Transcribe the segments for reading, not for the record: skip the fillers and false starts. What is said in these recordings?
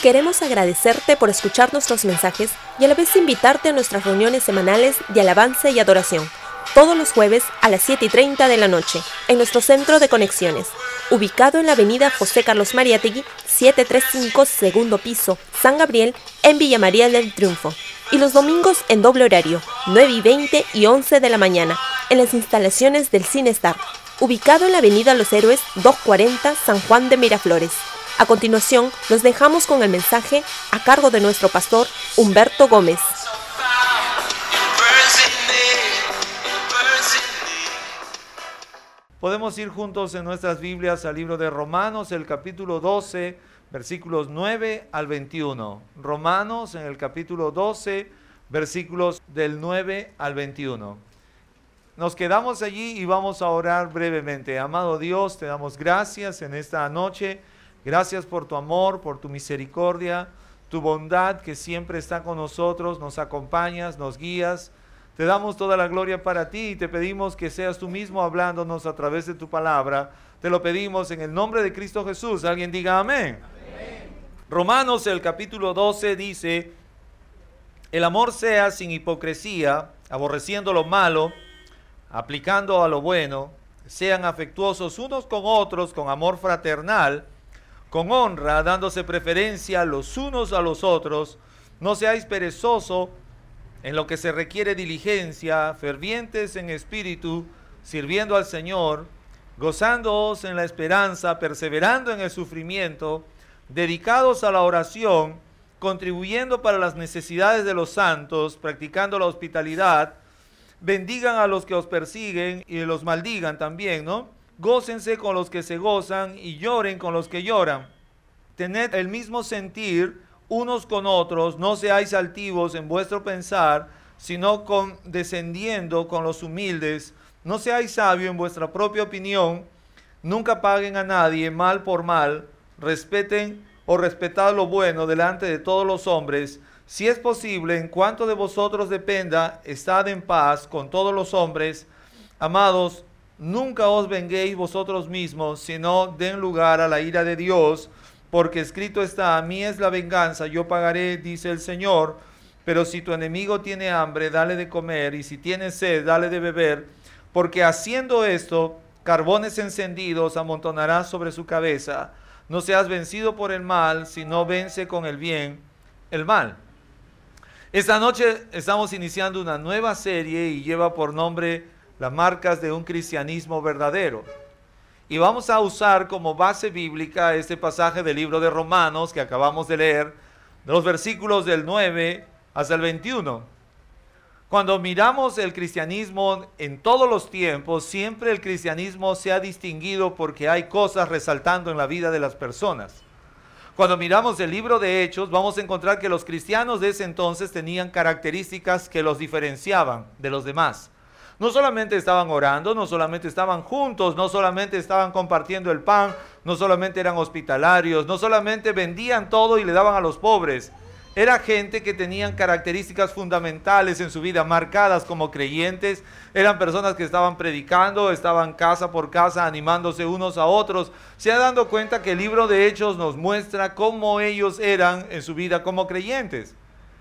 Queremos agradecerte por escuchar nuestros mensajes y a la vez invitarte a nuestras reuniones semanales de alabanza y adoración, todos los jueves a las 7:30 de la noche, en nuestro centro de conexiones, ubicado en la avenida José Carlos Mariátegui, 735, segundo piso, San Gabriel, en Villa María del Triunfo. Y los domingos en doble horario, 9:20 y 11 de la mañana, en las instalaciones del Cinestar, ubicado en la avenida Los Héroes, 240, San Juan de Miraflores. A continuación, los dejamos con el mensaje a cargo de nuestro pastor Humberto Gómez. Podemos ir juntos en nuestras Biblias al libro de Romanos, el capítulo 12, versículos 9 al 21. Romanos en el capítulo 12, versículos del 9 al 21. Nos quedamos allí y vamos a orar brevemente. Amado Dios, te damos gracias en esta noche. Gracias por tu amor, por tu misericordia, tu bondad que siempre está con nosotros, nos acompañas, nos guías. Te damos toda la gloria para ti y te pedimos que seas tú mismo hablándonos a través de tu palabra. Te lo pedimos en el nombre de Cristo Jesús. ¿Alguien diga amén? Amén. Romanos, el capítulo 12 dice: el amor sea sin hipocresía, aborreciendo lo malo, aplicando a lo bueno, sean afectuosos unos con otros con amor fraternal, con honra, dándose preferencia los unos a los otros. No seáis perezosos en lo que se requiere diligencia, fervientes en espíritu, sirviendo al Señor, gozándoos en la esperanza, perseverando en el sufrimiento, dedicados a la oración, contribuyendo para las necesidades de los santos, practicando la hospitalidad. Bendigan a los que os persiguen y los maldigan también, ¿no? Gócense con los que se gozan y lloren con los que lloran. Tened el mismo sentir unos con otros, no seáis altivos en vuestro pensar, sino condescendiendo con los humildes. No seáis sabios en vuestra propia opinión, nunca paguen a nadie mal por mal, respeten o respetad lo bueno delante de todos los hombres. Si es posible, en cuanto de vosotros dependa, estad en paz con todos los hombres. Amados, nunca os venguéis vosotros mismos, sino den lugar a la ira de Dios, porque escrito está: a mí es la venganza, yo pagaré, dice el Señor. Pero si tu enemigo tiene hambre, dale de comer, y si tiene sed, dale de beber, porque haciendo esto, carbones encendidos amontonarás sobre su cabeza. No seas vencido por el mal, sino vence con el bien el mal. Esta noche estamos iniciando una nueva serie y lleva por nombre Las marcas de un cristianismo verdadero. Y vamos a usar como base bíblica este pasaje del libro de Romanos que acabamos de leer, de los versículos del 9 hasta el 21. Cuando miramos el cristianismo en todos los tiempos, siempre el cristianismo se ha distinguido porque hay cosas resaltando en la vida de las personas. Cuando miramos el libro de Hechos, vamos a encontrar que los cristianos de ese entonces tenían características que los diferenciaban de los demás. No solamente estaban orando, no solamente estaban juntos, no solamente estaban compartiendo el pan, no solamente eran hospitalarios, no solamente vendían todo y le daban a los pobres. Era gente que tenían características fundamentales en su vida, marcadas como creyentes. Eran personas que estaban predicando, estaban casa por casa, animándose unos a otros. Se ha dado cuenta que el libro de Hechos nos muestra cómo ellos eran en su vida como creyentes.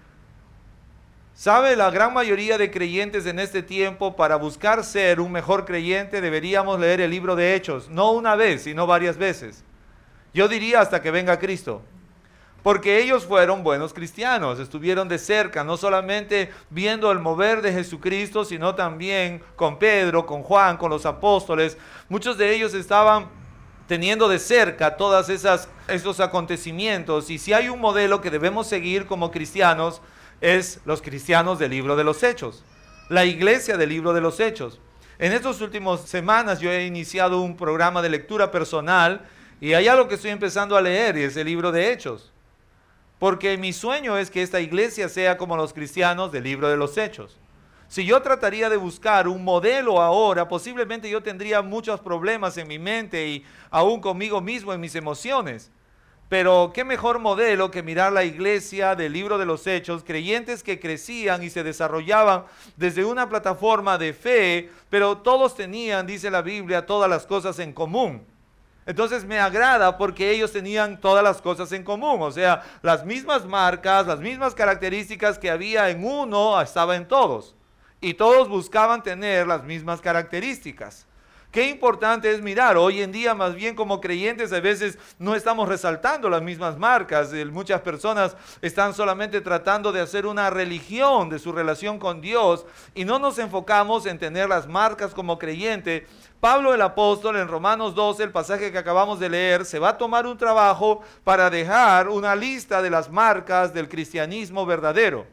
¿Sabe? La gran mayoría de creyentes en este tiempo, para buscar ser un mejor creyente, deberíamos leer el libro de Hechos, no una vez, sino varias veces. Yo diría hasta que venga Cristo. Porque ellos fueron buenos cristianos, estuvieron de cerca, no solamente viendo el mover de Jesucristo, sino también con Pedro, con Juan, con los apóstoles. Muchos de ellos estaban teniendo de cerca todos esos acontecimientos. Y si hay un modelo que debemos seguir como cristianos, es los cristianos del libro de los Hechos, la iglesia del libro de los Hechos. En estas últimas semanas yo he iniciado un programa de lectura personal y hay algo que estoy empezando a leer y es el libro de Hechos. Porque mi sueño es que esta iglesia sea como los cristianos del libro de los Hechos. Si yo trataría de buscar un modelo ahora, posiblemente yo tendría muchos problemas en mi mente y aún conmigo mismo en mis emociones. Pero qué mejor modelo que mirar la iglesia del libro de los Hechos, creyentes que crecían y se desarrollaban desde una plataforma de fe, pero todos tenían, dice la Biblia, todas las cosas en común. Entonces me agrada porque ellos tenían todas las cosas en común, o sea, las mismas marcas, las mismas características que había en uno, estaba en todos. Y todos buscaban tener las mismas características. Qué importante es mirar, hoy en día más bien como creyentes a veces no estamos resaltando las mismas marcas, muchas personas están solamente tratando de hacer una religión de su relación con Dios y no nos enfocamos en tener las marcas como creyente. Pablo el apóstol en Romanos 12, el pasaje que acabamos de leer, se va a tomar un trabajo para dejar una lista de las marcas del cristianismo verdadero.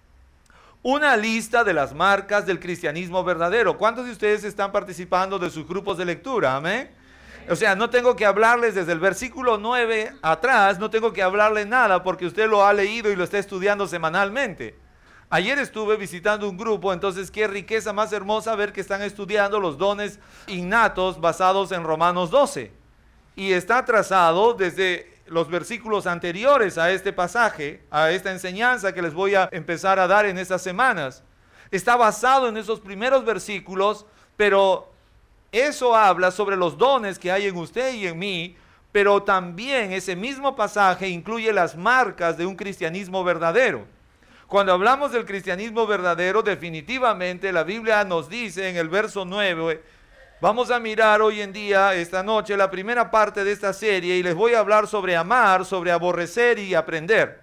Una lista de las marcas del cristianismo verdadero. ¿Cuántos de ustedes están participando de sus grupos de lectura? Amén. O sea, no tengo que hablarles desde el versículo 9 atrás, no tengo que hablarles nada porque usted lo ha leído y lo está estudiando semanalmente. Ayer estuve visitando un grupo, entonces qué riqueza más hermosa ver que están estudiando los dones innatos basados en Romanos 12. Y está trazado desde los versículos anteriores a este pasaje, a esta enseñanza que les voy a empezar a dar en estas semanas. Está basado en esos primeros versículos, pero eso habla sobre los dones que hay en usted y en mí, pero también ese mismo pasaje incluye las marcas de un cristianismo verdadero. Cuando hablamos del cristianismo verdadero, definitivamente la Biblia nos dice en el verso 9, vamos a mirar hoy en día, esta noche, la primera parte de esta serie y les voy a hablar sobre amar, sobre aborrecer y aprender.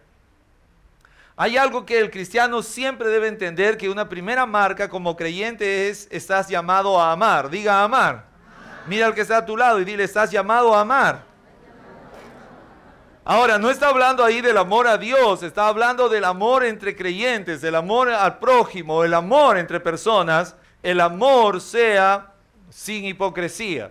Hay algo que el cristiano siempre debe entender, que una primera marca como creyente es, estás llamado a amar. Diga amar. Mira al que está a tu lado y dile, estás llamado a amar. Ahora, no está hablando ahí del amor a Dios, está hablando del amor entre creyentes, el amor al prójimo, el amor entre personas, el amor sea sin hipocresía.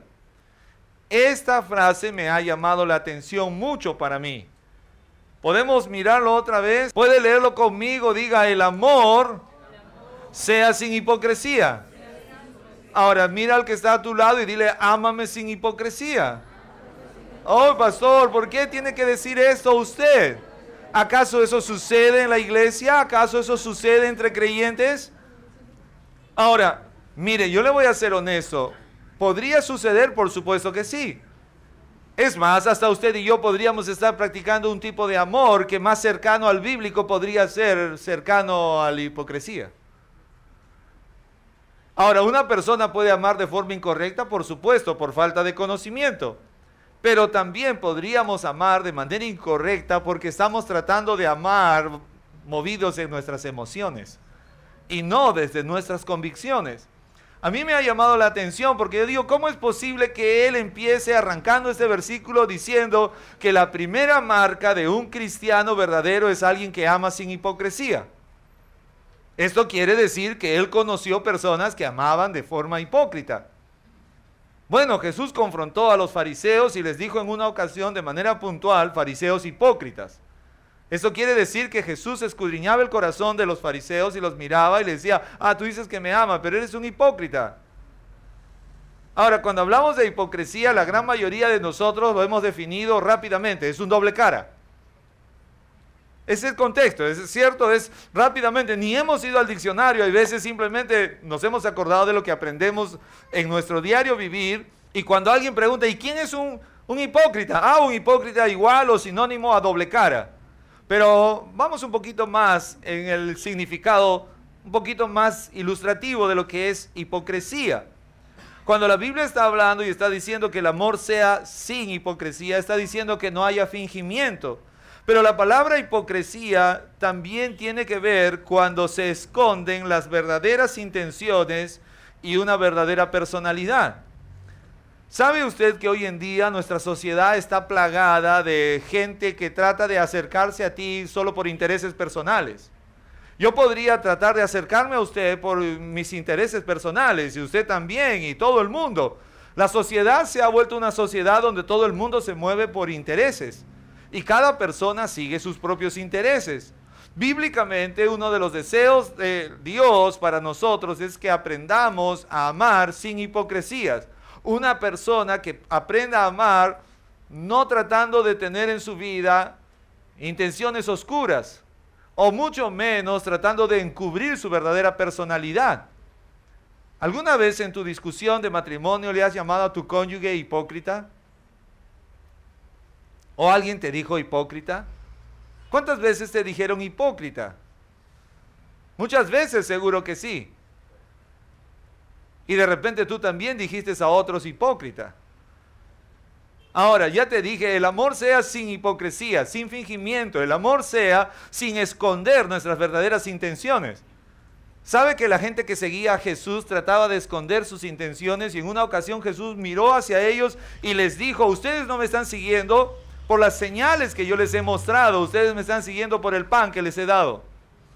Esta frase me ha llamado la atención mucho para mí. ¿Podemos mirarlo otra vez? ¿Puede leerlo conmigo? Diga, el amor sea sin hipocresía. Ahora, mira al que está a tu lado y dile, ámame sin hipocresía. Oh, pastor, ¿por qué tiene que decir esto usted? ¿Acaso eso sucede en la iglesia? ¿Acaso eso sucede entre creyentes? Ahora, mire, yo le voy a ser honesto. ¿Podría suceder? Por supuesto que sí. Es más, hasta usted y yo podríamos estar practicando un tipo de amor que más cercano al bíblico podría ser cercano a la hipocresía. Ahora, ¿una persona puede amar de forma incorrecta? Por supuesto, por falta de conocimiento. Pero también podríamos amar de manera incorrecta porque estamos tratando de amar movidos en nuestras emociones y no desde nuestras convicciones. A mí me ha llamado la atención porque yo digo, ¿cómo es posible que él empiece arrancando este versículo diciendo que la primera marca de un cristiano verdadero es alguien que ama sin hipocresía? Esto quiere decir que él conoció personas que amaban de forma hipócrita. Bueno, Jesús confrontó a los fariseos y les dijo en una ocasión de manera puntual, fariseos hipócritas. Esto quiere decir que Jesús escudriñaba el corazón de los fariseos y los miraba y les decía, tú dices que me amas, pero eres un hipócrita. Ahora, cuando hablamos de hipocresía, la gran mayoría de nosotros lo hemos definido rápidamente, es un doble cara. Ese es el contexto, es cierto, es rápidamente, ni hemos ido al diccionario, hay veces simplemente nos hemos acordado de lo que aprendemos en nuestro diario vivir, y cuando alguien pregunta, ¿y quién es un hipócrita? Un hipócrita igual o sinónimo a doble cara. Pero vamos un poquito más en el significado, un poquito más ilustrativo de lo que es hipocresía. Cuando la Biblia está hablando y está diciendo que el amor sea sin hipocresía, está diciendo que no haya fingimiento. Pero la palabra hipocresía también tiene que ver cuando se esconden las verdaderas intenciones y una verdadera personalidad. ¿Sabe usted que hoy en día nuestra sociedad está plagada de gente que trata de acercarse a ti solo por intereses personales? Yo podría tratar de acercarme a usted por mis intereses personales y usted también y todo el mundo. La sociedad se ha vuelto una sociedad donde todo el mundo se mueve por intereses. Y cada persona sigue sus propios intereses. Bíblicamente, uno de los deseos de Dios para nosotros es que aprendamos a amar sin hipocresías. Una persona que aprenda a amar no tratando de tener en su vida intenciones oscuras, o mucho menos tratando de encubrir su verdadera personalidad. ¿Alguna vez en tu discusión de matrimonio le has llamado a tu cónyuge hipócrita? ¿O alguien te dijo hipócrita? ¿Cuántas veces te dijeron hipócrita? Muchas veces, seguro que sí. Y de repente tú también dijiste a otros hipócrita. Ahora, ya te dije, el amor sea sin hipocresía, sin fingimiento. El amor sea sin esconder nuestras verdaderas intenciones. ¿Sabe que la gente que seguía a Jesús trataba de esconder sus intenciones? Y en una ocasión Jesús miró hacia ellos y les dijo: ustedes no me están siguiendo por las señales que yo les he mostrado, ustedes me están siguiendo por el pan que les he dado.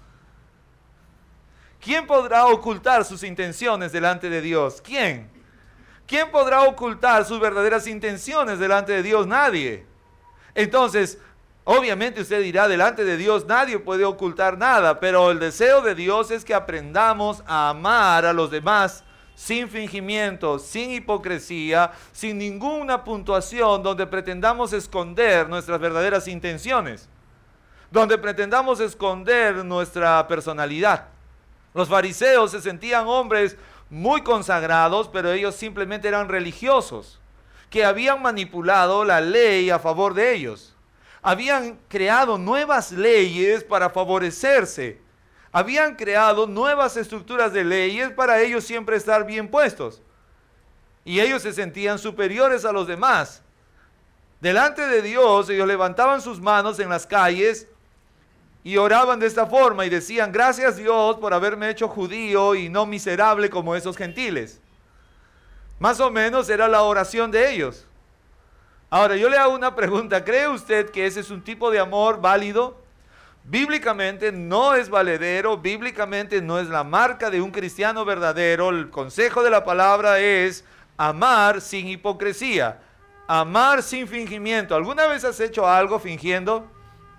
¿Quién podrá ocultar sus intenciones delante de Dios? ¿Quién? ¿Quién podrá ocultar sus verdaderas intenciones delante de Dios? Nadie. Entonces, obviamente usted dirá, delante de Dios nadie puede ocultar nada, pero el deseo de Dios es que aprendamos a amar a los demás sin fingimiento, sin hipocresía, sin ninguna puntuación donde pretendamos esconder nuestras verdaderas intenciones, donde pretendamos esconder nuestra personalidad. Los fariseos se sentían hombres muy consagrados, pero ellos simplemente eran religiosos, que habían manipulado la ley a favor de ellos. Habían creado nuevas leyes para favorecerse. Habían creado nuevas estructuras de leyes para ellos siempre estar bien puestos. Y ellos se sentían superiores a los demás. Delante de Dios, ellos levantaban sus manos en las calles y oraban de esta forma y decían: gracias Dios por haberme hecho judío y no miserable como esos gentiles. Más o menos era la oración de ellos. Ahora yo le hago una pregunta: ¿cree usted que ese es un tipo de amor válido? Bíblicamente no es valedero, bíblicamente no es la marca de un cristiano verdadero. El consejo de la palabra es amar sin hipocresía, amar sin fingimiento. ¿Alguna vez has hecho algo fingiendo?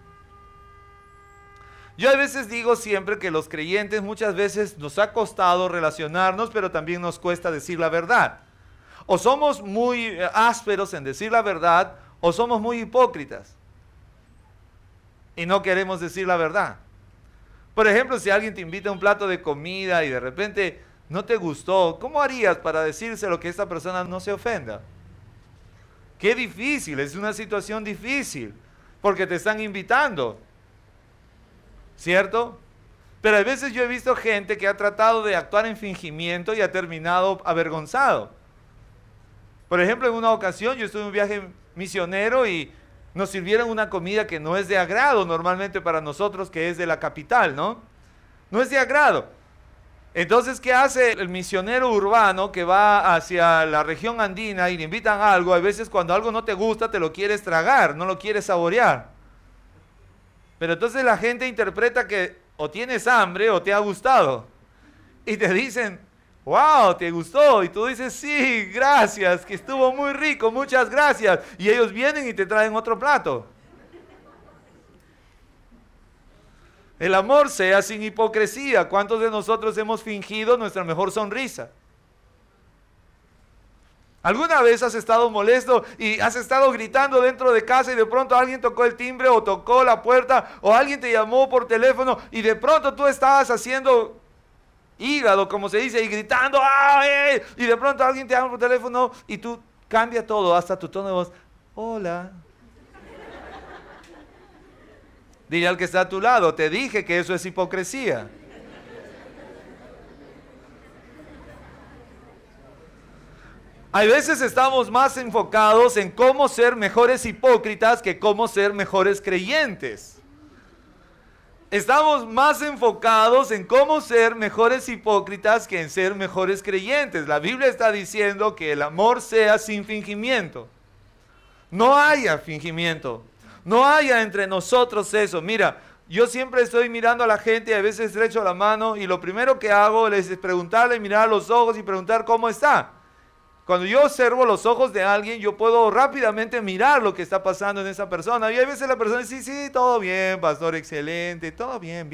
Yo a veces digo siempre que los creyentes muchas veces nos ha costado relacionarnos, pero también nos cuesta decir la verdad. O somos muy ásperos en decir la verdad, o somos muy hipócritas y no queremos decir la verdad. Por ejemplo, si alguien te invita a un plato de comida y de repente no te gustó, ¿cómo harías para decírselo que esta persona no se ofenda? Qué difícil, es una situación difícil, porque te están invitando, ¿cierto? Pero a veces yo he visto gente que ha tratado de actuar en fingimiento y ha terminado avergonzado. Por ejemplo, en una ocasión yo estuve en un viaje misionero y nos sirvieron una comida que no es de agrado normalmente para nosotros, que es de la capital, ¿no? No es de agrado. Entonces, ¿qué hace el misionero urbano que va hacia la región andina y le invitan algo? A veces cuando algo no te gusta te lo quieres tragar, no lo quieres saborear. Pero entonces la gente interpreta que o tienes hambre o te ha gustado. Y te dicen: wow, ¿te gustó? Y tú dices: sí, gracias, que estuvo muy rico, muchas gracias. Y ellos vienen y te traen otro plato. El amor sea sin hipocresía. ¿Cuántos de nosotros hemos fingido nuestra mejor sonrisa? ¿Alguna vez has estado molesto y has estado gritando dentro de casa y de pronto alguien tocó el timbre o tocó la puerta o alguien te llamó por teléfono y de pronto tú estabas haciendo hígado, como se dice, y gritando ¡ay! Y de pronto alguien te llama por teléfono y tú cambia todo, hasta tu tono de voz: hola. Dile al que está a tu lado: te dije que eso es hipocresía. Hay veces estamos más enfocados en cómo ser mejores hipócritas que cómo ser mejores creyentes. Estamos más enfocados en cómo ser mejores hipócritas que en ser mejores creyentes. La Biblia está diciendo que el amor sea sin fingimiento. No haya fingimiento. No haya entre nosotros eso. Mira, yo siempre estoy mirando a la gente y a veces estrecho la mano y lo primero que hago es preguntarle, mirar a los ojos y preguntar cómo está. Cuando yo observo los ojos de alguien, yo puedo rápidamente mirar lo que está pasando en esa persona. Y a veces la persona dice: sí, todo bien, pastor, excelente, todo bien.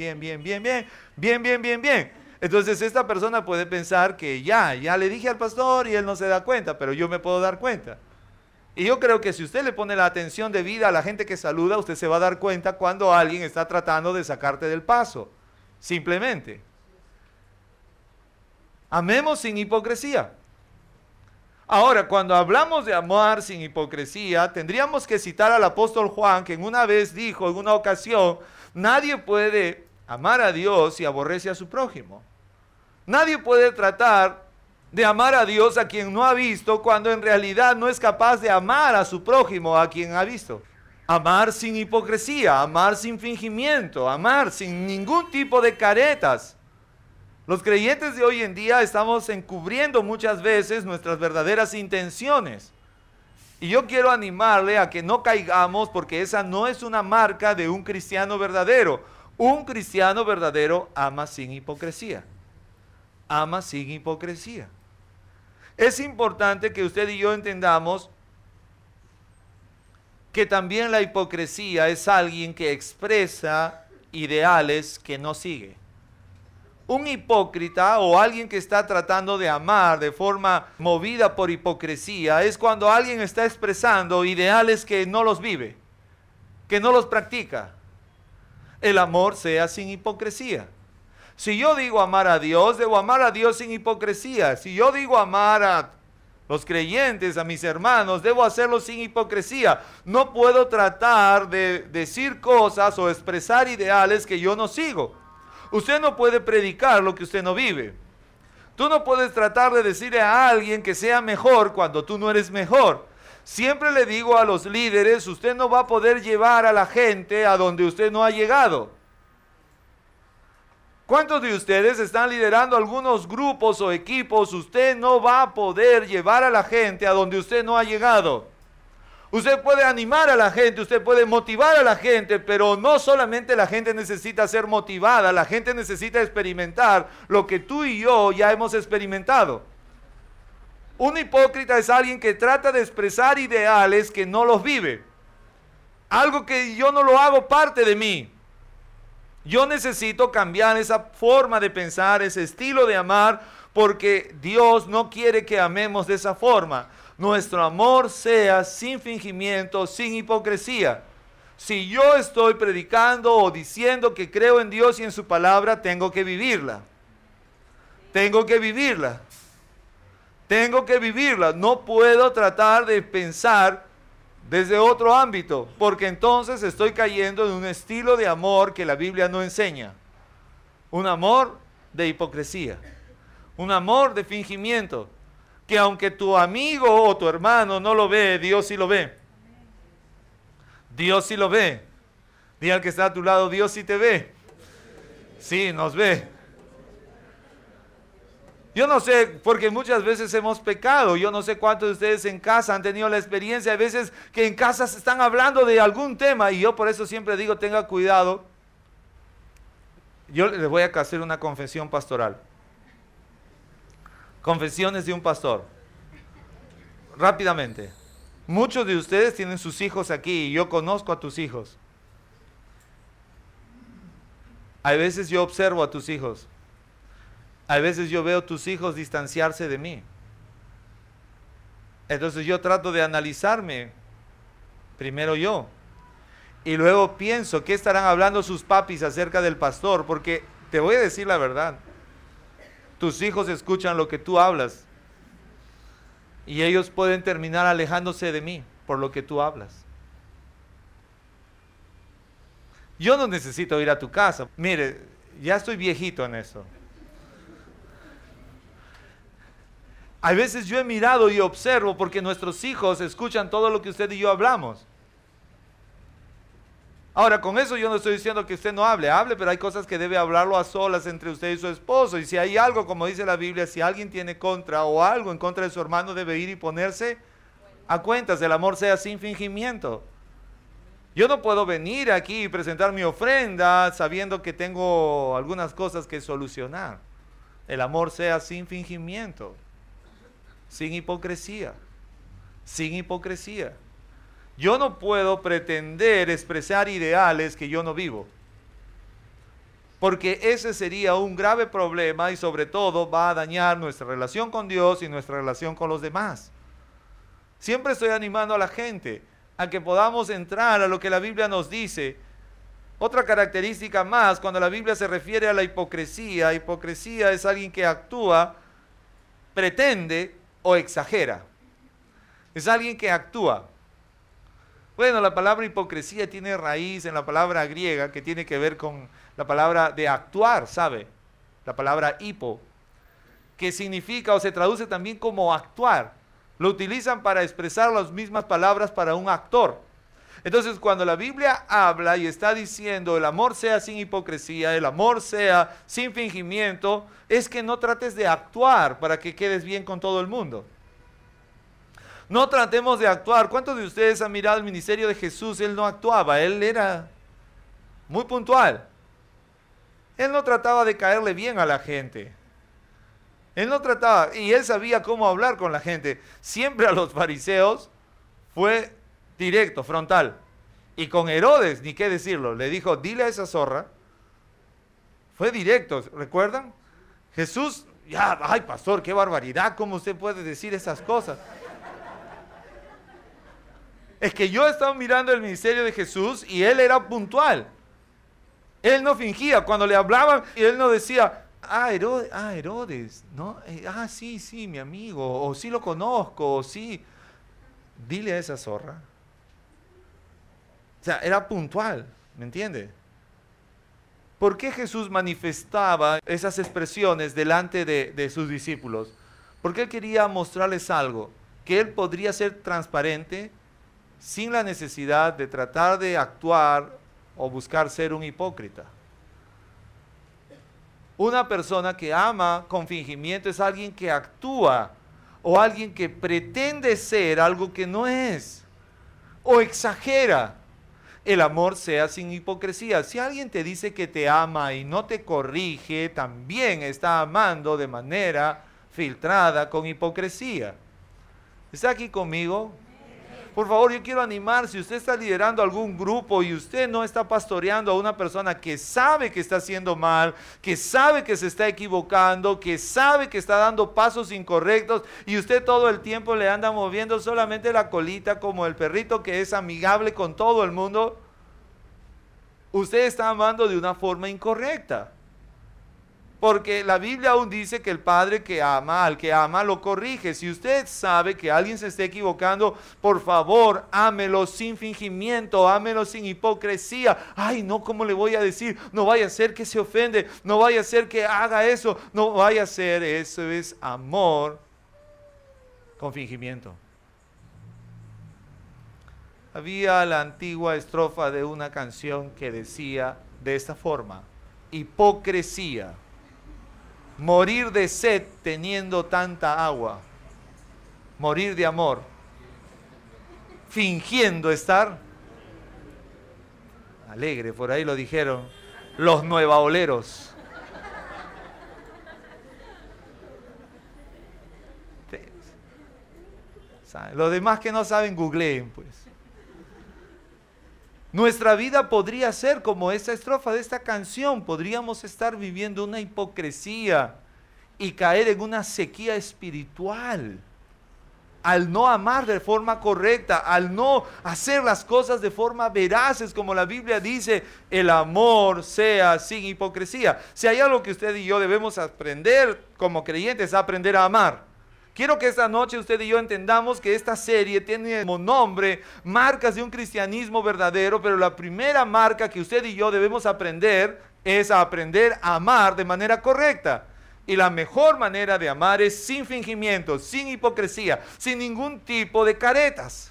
Entonces esta persona puede pensar que ya le dije al pastor y él no se da cuenta, pero yo me puedo dar cuenta. Y yo creo que si usted le pone la atención debida a la gente que saluda, usted se va a dar cuenta cuando alguien está tratando de sacarte del paso. Simplemente. Amemos sin hipocresía. Ahora, cuando hablamos de amar sin hipocresía, tendríamos que citar al apóstol Juan, que una vez dijo, en una ocasión, nadie puede amar a Dios si aborrece a su prójimo. Nadie puede tratar de amar a Dios a quien no ha visto, cuando en realidad no es capaz de amar a su prójimo a quien ha visto. Amar sin hipocresía, amar sin fingimiento, amar sin ningún tipo de caretas. Los creyentes de hoy en día estamos encubriendo muchas veces nuestras verdaderas intenciones. Y yo quiero animarle a que no caigamos, porque esa no es una marca de un cristiano verdadero. Un cristiano verdadero ama sin hipocresía. Ama sin hipocresía. Es importante que usted y yo entendamos que también la hipocresía es alguien que expresa ideales que no sigue. Un hipócrita o alguien que está tratando de amar de forma movida por hipocresía es cuando alguien está expresando ideales que no los vive, que no los practica. El amor sea sin hipocresía. Si yo digo amar a Dios, debo amar a Dios sin hipocresía. Si yo digo amar a los creyentes, a mis hermanos, debo hacerlo sin hipocresía. No puedo tratar de decir cosas o expresar ideales que yo no sigo. Usted no puede predicar lo que usted no vive. Tú no puedes tratar de decirle a alguien que sea mejor cuando tú no eres mejor. Siempre le digo a los líderes, usted no va a poder llevar a la gente a donde usted no ha llegado. ¿Cuántos de ustedes están liderando algunos grupos o equipos? Usted no va a poder llevar a la gente a donde usted no ha llegado. Usted puede animar a la gente, usted puede motivar a la gente, pero no solamente la gente necesita ser motivada, la gente necesita experimentar lo que tú y yo ya hemos experimentado. Un hipócrita es alguien que trata de expresar ideales que no los vive. Algo que yo no lo hago parte de mí. Yo necesito cambiar esa forma de pensar, ese estilo de amar, porque Dios no quiere que amemos de esa forma. Nuestro amor sea sin fingimiento, sin hipocresía. Si yo estoy predicando o diciendo que creo en Dios y en su palabra, tengo que vivirla. Tengo que vivirla. Tengo que vivirla. No puedo tratar de pensar desde otro ámbito, porque entonces estoy cayendo en un estilo de amor que la Biblia no enseña. Un amor de hipocresía. Un amor de fingimiento. Que aunque tu amigo o tu hermano no lo ve, Dios sí lo ve. Dios sí lo ve. Dile al que está a tu lado, Dios sí te ve. Sí, nos ve. Yo no sé, porque muchas veces hemos pecado. Yo no sé cuántos de ustedes en casa han tenido la experiencia, a veces que en casa se están hablando de algún tema, y yo por eso siempre digo, tenga cuidado. Yo les voy a hacer una confesión pastoral. Confesiones de un pastor. Rápidamente. Muchos de ustedes tienen sus hijos aquí y yo conozco a tus hijos. Hay veces yo observo a tus hijos. Hay veces yo veo a tus hijos distanciarse de mí. Entonces yo trato de analizarme. Primero yo. Y luego pienso, ¿qué estarán hablando sus papis acerca del pastor? Porque te voy a decir la verdad. Tus hijos escuchan lo que tú hablas. Y ellos pueden terminar alejándose de mí por lo que tú hablas. Yo no necesito ir a tu casa. Mire, ya estoy viejito en eso. A veces yo he mirado y observo porque nuestros hijos escuchan todo lo que usted y yo hablamos. Ahora, con eso yo no estoy diciendo que usted no hable, pero hay cosas que debe hablarlo a solas entre usted y su esposo. Y si hay algo, como dice la Biblia, si alguien tiene contra o algo en contra de su hermano, debe ir y ponerse a cuentas. El amor sea sin fingimiento. Yo no puedo venir aquí y presentar mi ofrenda sabiendo que tengo algunas cosas que solucionar. El amor sea sin fingimiento, sin hipocresía, sin hipocresía. Yo no puedo pretender expresar ideales que yo no vivo, porque ese sería un grave problema y sobre todo va a dañar nuestra relación con Dios y nuestra relación con los demás. Siempre estoy animando a la gente a que podamos entrar a lo que la Biblia nos dice. Otra característica más, cuando la Biblia se refiere a la hipocresía es alguien que actúa, pretende o exagera. Es alguien que actúa. Bueno, la palabra hipocresía tiene raíz en la palabra griega que tiene que ver con la palabra de actuar, ¿sabe? La palabra hipo, que significa o se traduce también como actuar. Lo utilizan para expresar las mismas palabras para un actor. Entonces, cuando la Biblia habla y está diciendo el amor sea sin hipocresía, el amor sea sin fingimiento, es que no trates de actuar para que quedes bien con todo el mundo. No tratemos de actuar. ¿Cuántos de ustedes han mirado el ministerio de Jesús? Él no actuaba, él era muy puntual. Él no trataba de caerle bien a la gente. Él no trataba, y él sabía cómo hablar con la gente. Siempre a los fariseos fue directo, frontal. Y con Herodes, ni qué decirlo, le dijo, dile a esa zorra. Fue directo, ¿recuerdan? Jesús, ya, ay pastor, qué barbaridad, ¿cómo usted puede decir esas cosas? Es que yo estaba mirando el ministerio de Jesús y él era puntual. Él no fingía. Cuando le hablaban, y él no decía, Herodes, ¿no? Sí, mi amigo, o sí lo conozco, o sí. Dile a esa zorra. O sea, era puntual, ¿me entiende? ¿Por qué Jesús manifestaba esas expresiones delante de sus discípulos? Porque él quería mostrarles algo, que él podría ser transparente sin la necesidad de tratar de actuar o buscar ser un hipócrita. Una persona que ama con fingimiento es alguien que actúa o alguien que pretende ser algo que no es o exagera. El amor sea sin hipocresía. Si alguien te dice que te ama y no te corrige, también está amando de manera filtrada con hipocresía. ¿Está aquí conmigo? Por favor, yo quiero animar, si usted está liderando algún grupo y usted no está pastoreando a una persona que sabe que está haciendo mal, que sabe que se está equivocando, que sabe que está dando pasos incorrectos y usted todo el tiempo le anda moviendo solamente la colita como el perrito que es amigable con todo el mundo, usted está amando de una forma incorrecta. Porque la Biblia aún dice que el padre que ama, al que ama lo corrige. Si usted sabe que alguien se está equivocando, por favor, ámelo sin fingimiento, ámelo sin hipocresía. Ay, no, ¿cómo le voy a decir? No vaya a ser que se ofende, no vaya a ser que haga eso, no vaya a ser, eso es amor con fingimiento. Había la antigua estrofa de una canción que decía de esta forma: hipocresía. Morir de sed teniendo tanta agua. Morir de amor. Fingiendo estar alegre, por ahí lo dijeron los nuevaoleros. Los demás que no saben, googleen pues. Nuestra vida podría ser como esa estrofa de esta canción. Podríamos estar viviendo una hipocresía y caer en una sequía espiritual al no amar de forma correcta, al no hacer las cosas de forma veraces, como la Biblia dice, el amor sea sin hipocresía. Si hay algo que usted y yo debemos aprender como creyentes, es aprender a amar. Quiero que esta noche usted y yo entendamos que esta serie tiene como nombre marcas de un cristianismo verdadero, pero la primera marca que usted y yo debemos aprender es a aprender a amar de manera correcta. Y la mejor manera de amar es sin fingimiento, sin hipocresía, sin ningún tipo de caretas.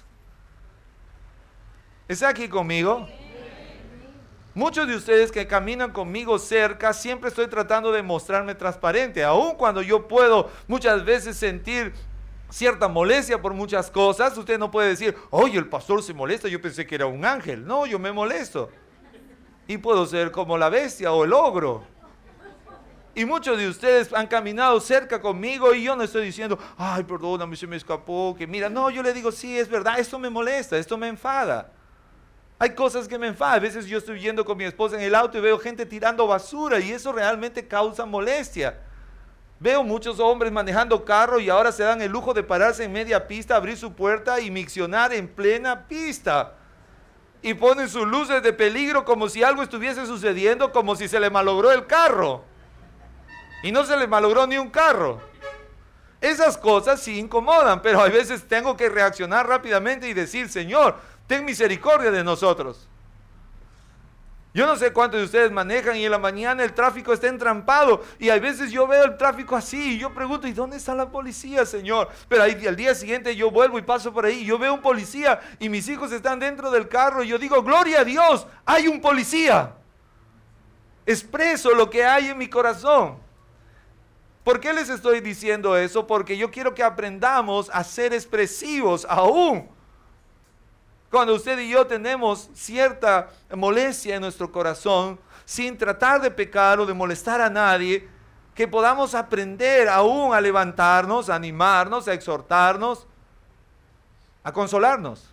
¿Está aquí conmigo? Muchos de ustedes que caminan conmigo cerca, siempre estoy tratando de mostrarme transparente, aun cuando yo puedo muchas veces sentir cierta molestia por muchas cosas. Usted no puede decir, oye, el pastor se molesta, yo pensé que era un ángel. No, yo me molesto. Y puedo ser como la bestia o el ogro. Y muchos de ustedes han caminado cerca conmigo y yo no estoy diciendo, ay, perdóname, se me escapó, que mira, no, yo le digo, sí, es verdad, esto me molesta, esto me enfada. Hay cosas que me enfadan. A veces yo estoy yendo con mi esposa en el auto y veo gente tirando basura y eso realmente causa molestia. Veo muchos hombres manejando carro y ahora se dan el lujo de pararse en media pista, abrir su puerta y miccionar en plena pista. Y ponen sus luces de peligro como si algo estuviese sucediendo, como si se le malogró el carro. Y no se le malogró ni un carro. Esas cosas sí incomodan, pero a veces tengo que reaccionar rápidamente y decir, Señor, ten misericordia de nosotros. Yo no sé cuántos de ustedes manejan y en la mañana el tráfico está entrampado y a veces yo veo el tráfico así y yo pregunto, ¿y dónde está la policía, Señor? Pero ahí, al día siguiente yo vuelvo y paso por ahí y yo veo un policía y mis hijos están dentro del carro y yo digo, gloria a Dios, hay un policía. Expreso lo que hay en mi corazón. ¿Por qué les estoy diciendo eso? Porque yo quiero que aprendamos a ser expresivos aún cuando usted y yo tenemos cierta molestia en nuestro corazón, sin tratar de pecar o de molestar a nadie, que podamos aprender aún a levantarnos, a animarnos, a exhortarnos, a consolarnos.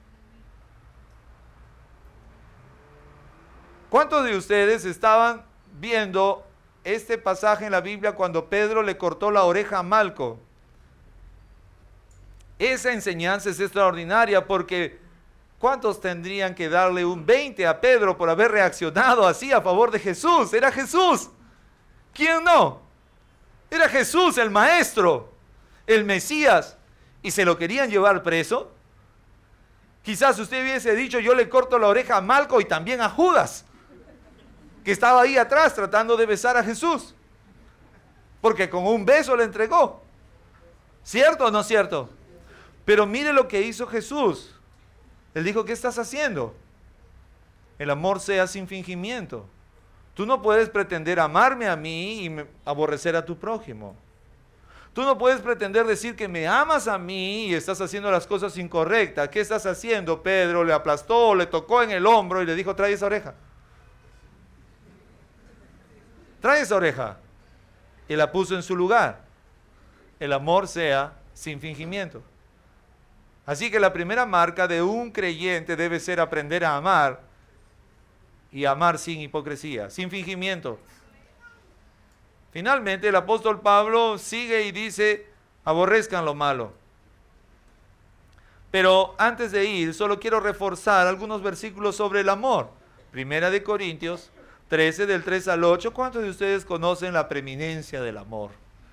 ¿Cuántos de ustedes estaban viendo este pasaje en la Biblia cuando Pedro le cortó la oreja a Malco? Esa enseñanza es extraordinaria porque ¿cuántos tendrían que darle un 20 a Pedro por haber reaccionado así a favor de Jesús? Era Jesús. ¿Quién no? Era Jesús, el Maestro, el Mesías. ¿Y se lo querían llevar preso? Quizás usted hubiese dicho, yo le corto la oreja a Malco y también a Judas, que estaba ahí atrás tratando de besar a Jesús. Porque con un beso le entregó. ¿Cierto o no cierto? Pero mire lo que hizo Jesús. Él dijo, ¿qué estás haciendo? El amor sea sin fingimiento. Tú no puedes pretender amarme a mí y aborrecer a tu prójimo. Tú no puedes pretender decir que me amas a mí y estás haciendo las cosas incorrectas. ¿Qué estás haciendo? Pedro le aplastó, le tocó en el hombro y le dijo, trae esa oreja. Trae esa oreja. Y la puso en su lugar. El amor sea sin fingimiento. Así que la primera marca de un creyente debe ser aprender a amar y amar sin hipocresía, sin fingimiento. Finalmente el apóstol Pablo sigue y dice, aborrezcan lo malo. Pero antes de ir, solo quiero reforzar algunos versículos sobre el amor. Primera de Corintios 13, del 3 al 8. ¿Cuántos de ustedes conocen la preeminencia del amor?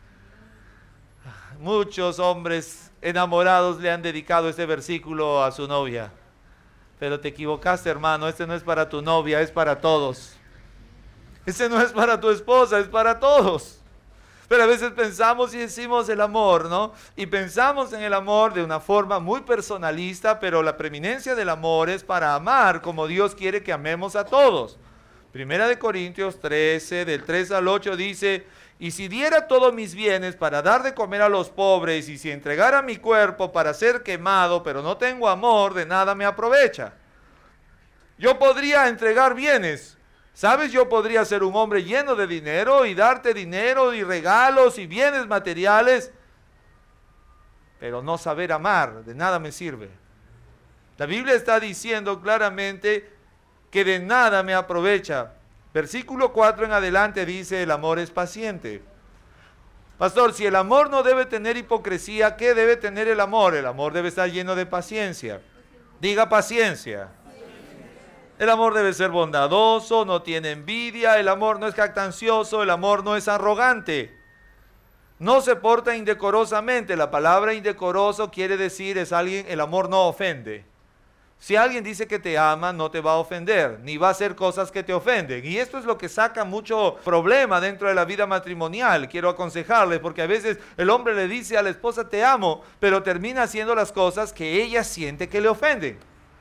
Muchos hombres enamorados le han dedicado este versículo a su novia. Pero te equivocaste, hermano, este no es para tu novia, es para todos. Este no es para tu esposa, es para todos. Pero a veces pensamos y decimos el amor, ¿no? Y pensamos en el amor de una forma muy personalista, pero la preeminencia del amor es para amar como Dios quiere que amemos a todos. Primera de Corintios 13, del 3 al 8 dice, y si diera todos mis bienes para dar de comer a los pobres, y si entregara mi cuerpo para ser quemado, pero no tengo amor, de nada me aprovecha. Yo podría entregar bienes, ¿sabes? Yo podría ser un hombre lleno de dinero y darte dinero y regalos y bienes materiales, pero no saber amar, de nada me sirve. La Biblia está diciendo claramente que de nada me aprovecha. Versículo 4 en adelante dice, el amor es paciente. Pastor, si el amor no debe tener hipocresía, ¿qué debe tener el amor? El amor debe estar lleno de paciencia. Diga paciencia. El amor debe ser bondadoso, no tiene envidia, el amor no es jactancioso, el amor no es arrogante. No se porta indecorosamente. La palabra indecoroso quiere decir, es alguien, el amor no ofende. Si alguien dice que te ama, no te va a ofender, ni va a hacer cosas que te ofenden. Y esto es lo que saca mucho problema dentro de la vida matrimonial. Quiero aconsejarles, porque a veces el hombre le dice a la esposa, te amo, pero termina haciendo las cosas que ella siente que le ofenden.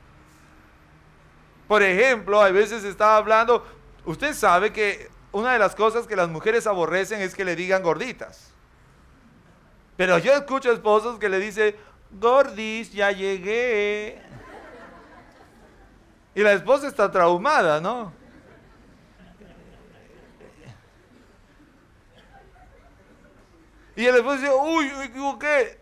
Por ejemplo, a veces estaba hablando, usted sabe que una de las cosas que las mujeres aborrecen es que le digan gorditas. Pero yo escucho esposos que le dicen, gordis, ya llegué. Y la esposa está traumada, ¿no? Y el esposo dice, uy, me equivoqué.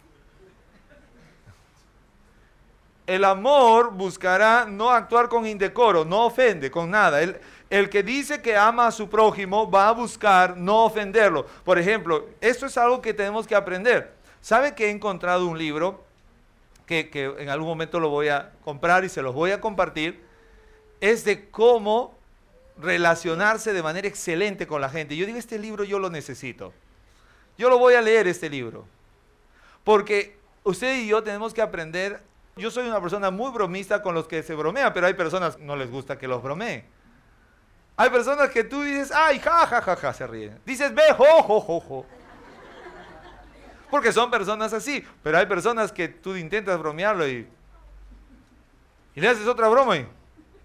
El amor buscará no actuar con indecoro, no ofende con nada. El que dice que ama a su prójimo va a buscar no ofenderlo. Por ejemplo, esto es algo que tenemos que aprender. ¿Sabe que he encontrado un libro? Que en algún momento lo voy a comprar y se los voy a compartir, es de cómo relacionarse de manera excelente con la gente. Yo digo, este libro yo lo necesito. Yo lo voy a leer este libro, porque usted y yo tenemos que aprender. Yo soy una persona muy bromista con los que se bromean, pero hay personas que no les gusta que los bromeen. Hay personas que tú dices, ay, ja, ja, ja, ja, se ríen. Dices, ve, jo, jo, jo, jo. Porque son personas así, pero hay personas que tú intentas bromearlo y le haces otra broma y...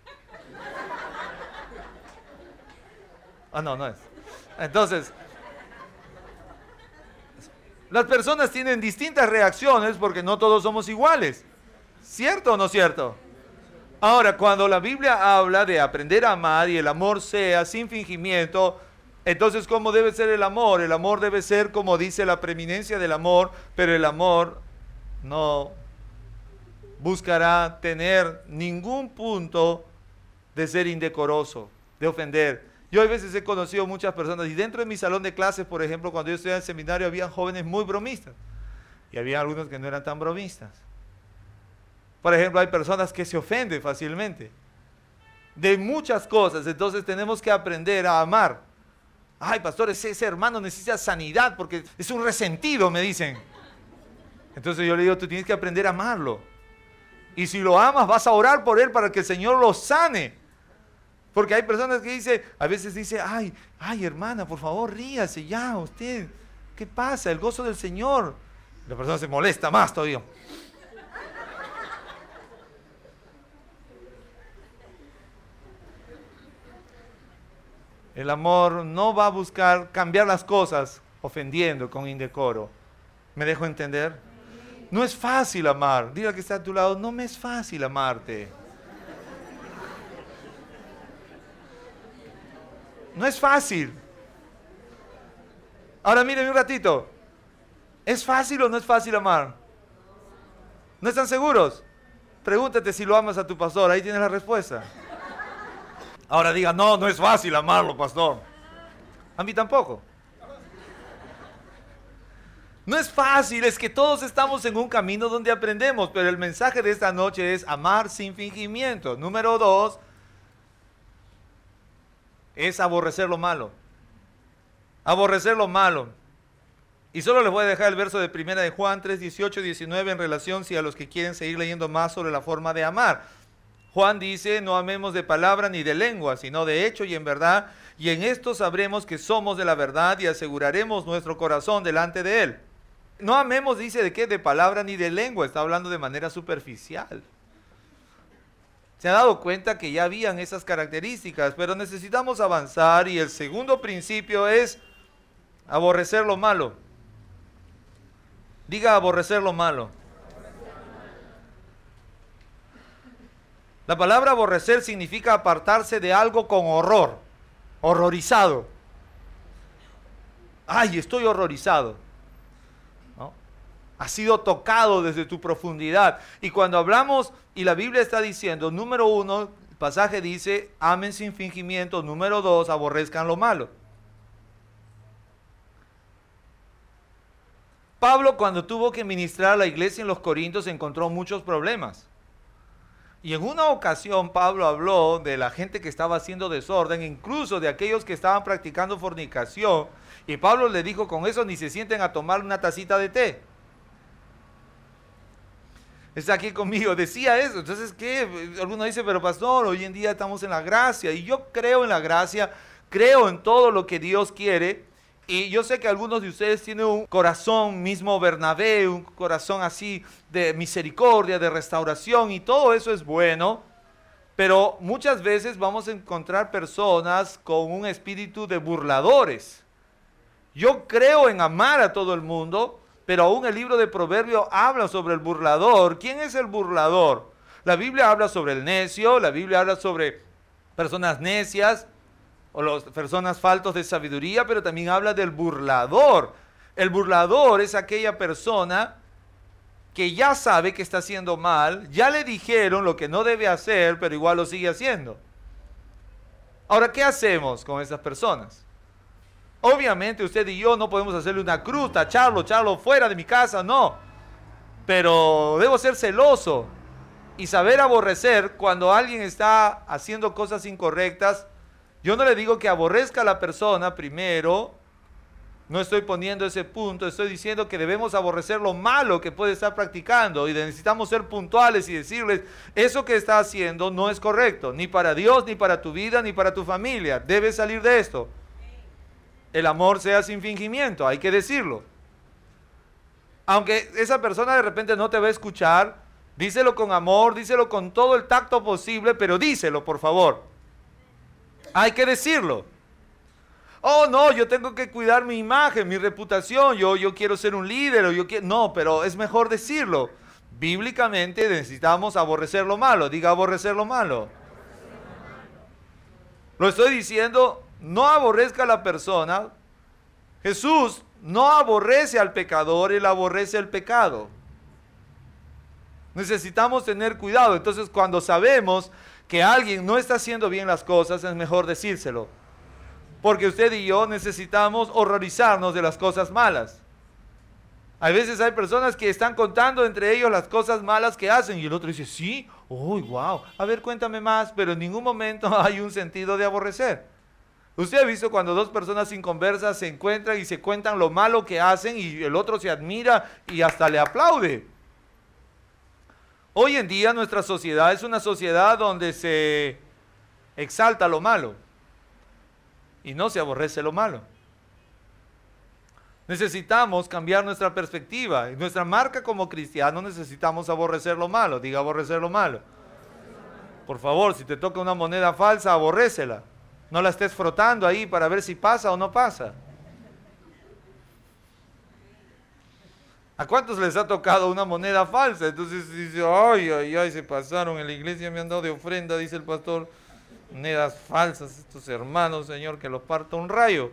Ah, no, no es. Entonces, las personas tienen distintas reacciones porque no todos somos iguales. ¿Cierto o no cierto? Ahora, cuando la Biblia habla de aprender a amar y el amor sea sin fingimiento, entonces, ¿cómo debe ser el amor? El amor debe ser como dice la preeminencia del amor, pero el amor no buscará tener ningún punto de ser indecoroso, de ofender. Yo a veces he conocido muchas personas y dentro de mi salón de clases, por ejemplo, cuando yo estudiaba en el seminario, había jóvenes muy bromistas y había algunos que no eran tan bromistas. Por ejemplo, hay personas que se ofenden fácilmente de muchas cosas, entonces tenemos que aprender a amar. Ay, pastor, ese hermano necesita sanidad porque es un resentido, me dicen. Entonces yo le digo, tú tienes que aprender a amarlo. Y si lo amas, vas a orar por él para que el Señor lo sane. Porque hay personas que dicen, a veces dice, ay, hermana, por favor, ríase ya, usted, ¿qué pasa? El gozo del Señor. La persona se molesta más todavía. El amor no va a buscar cambiar las cosas ofendiendo con indecoro. ¿Me dejo entender? No es fácil amar. Dile al que está a tu lado, no me es fácil amarte. No es fácil. Ahora mírenme un ratito. ¿Es fácil o no es fácil amar? ¿No están seguros? Pregúntate si lo amas a tu pastor. Ahí tienes la respuesta. Ahora diga, no es fácil amarlo, pastor. A mí tampoco. No es fácil, es que todos estamos en un camino donde aprendemos, pero el mensaje de esta noche es amar sin fingimiento. Número 2 es aborrecer lo malo. Aborrecer lo malo. Y solo les voy a dejar el verso de 1 de Juan 3, 18 y 19 en relación si a los que quieren seguir leyendo más sobre la forma de amar. Juan dice, no amemos de palabra ni de lengua, sino de hecho y en verdad, y en esto sabremos que somos de la verdad y aseguraremos nuestro corazón delante de él. No amemos, dice, ¿de qué? De palabra ni de lengua, está hablando de manera superficial. Se ha dado cuenta que ya habían esas características, pero necesitamos avanzar y el segundo principio es aborrecer lo malo. Diga aborrecer lo malo. La palabra aborrecer significa apartarse de algo con horror, horrorizado. Ay, estoy horrorizado. ¿No? Ha sido tocado desde tu profundidad. Y cuando hablamos, y la Biblia está diciendo, número 1, el pasaje dice, amen sin fingimiento. Número 2, aborrezcan lo malo. Pablo, cuando tuvo que ministrar a la iglesia en los Corintios, encontró muchos problemas. Y en una ocasión Pablo habló de la gente que estaba haciendo desorden, incluso de aquellos que estaban practicando fornicación. Y Pablo le dijo, con eso ni se sienten a tomar una tacita de té. Está aquí conmigo, decía eso. Entonces, ¿qué? Algunos dicen, pero pastor, hoy en día estamos en la gracia. Y yo creo en la gracia, creo en todo lo que Dios quiere. Y yo sé que algunos de ustedes tienen un corazón mismo Bernabé, un corazón así de misericordia, de restauración, y todo eso es bueno, pero muchas veces vamos a encontrar personas con un espíritu de burladores. Yo creo en amar a todo el mundo, pero aún el libro de Proverbios habla sobre el burlador. ¿Quién es el burlador? La Biblia habla sobre el necio, la Biblia habla sobre personas necias, o las personas faltos de sabiduría, pero también habla del burlador. El burlador es aquella persona que ya sabe que está haciendo mal, ya le dijeron lo que no debe hacer, pero igual lo sigue haciendo. Ahora, ¿qué hacemos con esas personas? Obviamente usted y yo no podemos hacerle una cruz, tacharlo fuera de mi casa, no. Pero debo ser celoso y saber aborrecer cuando alguien está haciendo cosas incorrectas. Yo no le digo que aborrezca a la persona primero, No estoy poniendo ese punto, estoy diciendo que debemos aborrecer lo malo que puede estar practicando y necesitamos ser puntuales y decirles, eso que está haciendo no es correcto, ni para Dios, ni para tu vida, ni para tu familia. Debes salir de esto. El amor sea sin fingimiento, hay que decirlo. Aunque esa persona de repente no te va a escuchar, díselo con amor, díselo con todo el tacto posible, pero díselo, por favor. Hay que decirlo. Oh, no, yo tengo que cuidar mi imagen, mi reputación, yo quiero ser un líder, no, pero es mejor decirlo. Bíblicamente necesitamos aborrecer lo malo, diga aborrecer lo malo. Lo estoy diciendo, no aborrezca a la persona. Jesús no aborrece al pecador, Él aborrece el pecado. Necesitamos tener cuidado, entonces cuando sabemos que alguien no está haciendo bien las cosas, es mejor decírselo. Porque usted y yo necesitamos horrorizarnos de las cosas malas. A veces hay personas que están contando entre ellos las cosas malas que hacen y el otro dice, sí, uy, wow, a ver, cuéntame más, pero en ningún momento hay un sentido de aborrecer. Usted ha visto cuando dos personas sin conversa se encuentran y se cuentan lo malo que hacen y el otro se admira y hasta le aplaude. Hoy en día nuestra sociedad es una sociedad donde se exalta lo malo y no se aborrece lo malo. Necesitamos cambiar nuestra perspectiva. En nuestra marca como cristianos necesitamos aborrecer lo malo. Diga aborrecer lo malo. Por favor, si te toca una moneda falsa, aborrécela. No la estés frotando ahí para ver si pasa o no pasa. ¿A cuántos les ha tocado una moneda falsa? Entonces dice, ay, se pasaron en la iglesia, me han dado de ofrenda, dice el pastor. Monedas falsas, estos hermanos, Señor, que los parta un rayo.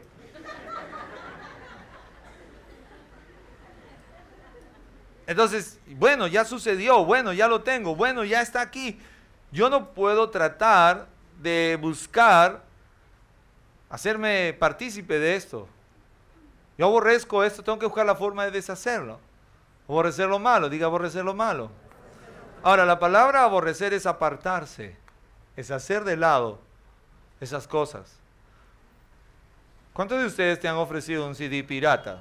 Entonces, bueno, ya sucedió, bueno, ya lo tengo, bueno, ya está aquí. Yo no puedo tratar de buscar hacerme partícipe de esto. Yo aborrezco esto, tengo que buscar la forma de deshacerlo. Aborrecer lo malo, diga aborrecer lo malo. Ahora, la palabra aborrecer es apartarse, es hacer de lado esas cosas. ¿Cuántos de ustedes te han ofrecido un CD pirata?